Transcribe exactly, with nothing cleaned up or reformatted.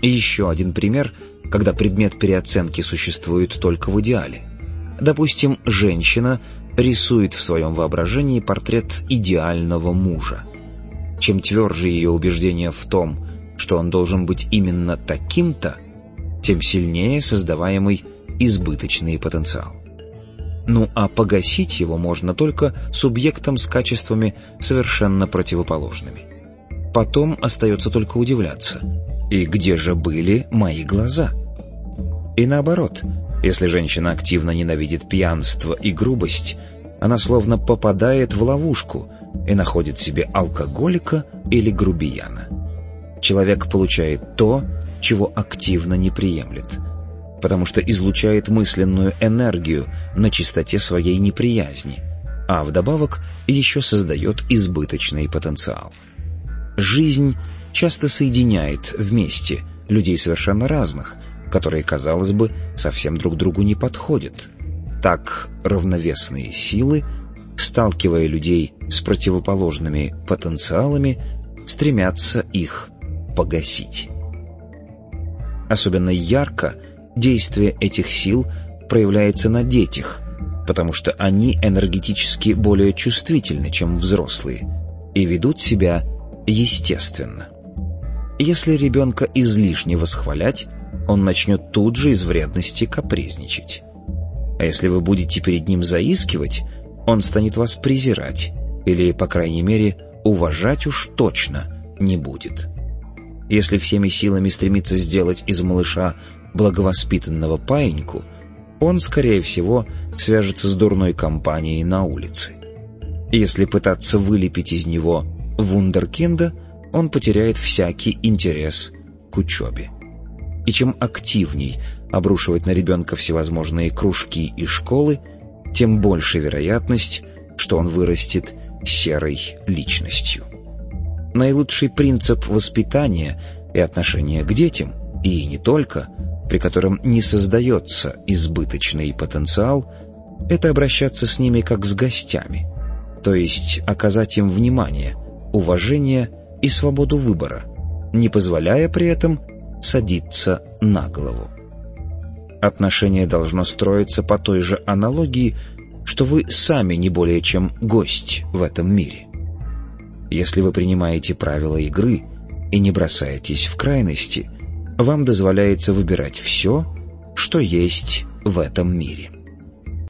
Еще один пример, когда предмет переоценки существует только в идеале. Допустим, женщина рисует в своем воображении портрет идеального мужа. Чем тверже ее убеждение в том, что он должен быть именно таким-то, тем сильнее создаваемый избыточный потенциал. Ну а погасить его можно только субъектом с качествами совершенно противоположными. Потом остается только удивляться: и где же были мои глаза? И наоборот, если женщина активно ненавидит пьянство и грубость, она словно попадает в ловушку и находит себе алкоголика или грубияна. Человек получает то, чего активно не приемлет, потому что излучает мысленную энергию на чистоте своей неприязни, а вдобавок еще создает избыточный потенциал. Жизнь часто соединяет вместе людей совершенно разных, которые, казалось бы, совсем друг другу не подходят. Так равновесные силы, сталкивая людей с противоположными потенциалами, стремятся их погасить. Особенно ярко действие этих сил проявляется на детях, потому что они энергетически более чувствительны, чем взрослые, и ведут себя естественно. Если ребенка излишне восхвалять, он начнет тут же из вредности капризничать. А если вы будете перед ним заискивать, он станет вас презирать, или, по крайней мере, уважать уж точно не будет. Если всеми силами стремиться сделать из малыша благовоспитанного паиньку, он, скорее всего, свяжется с дурной компанией на улице. Если пытаться вылепить из него вундеркинда, он потеряет всякий интерес к учебе. И чем активней обрушивать на ребенка всевозможные кружки и школы, тем больше вероятность, что он вырастет серой личностью. Наилучший принцип воспитания и отношения к детям, и не только, при котором не создается избыточный потенциал, это обращаться с ними как с гостями, то есть оказать им внимание, уважение и свободу выбора, не позволяя при этом садиться на голову. Отношение должно строиться по той же аналогии, что вы сами не более чем гость в этом мире. Если вы принимаете правила игры и не бросаетесь в крайности, вам дозволяется выбирать все, что есть в этом мире.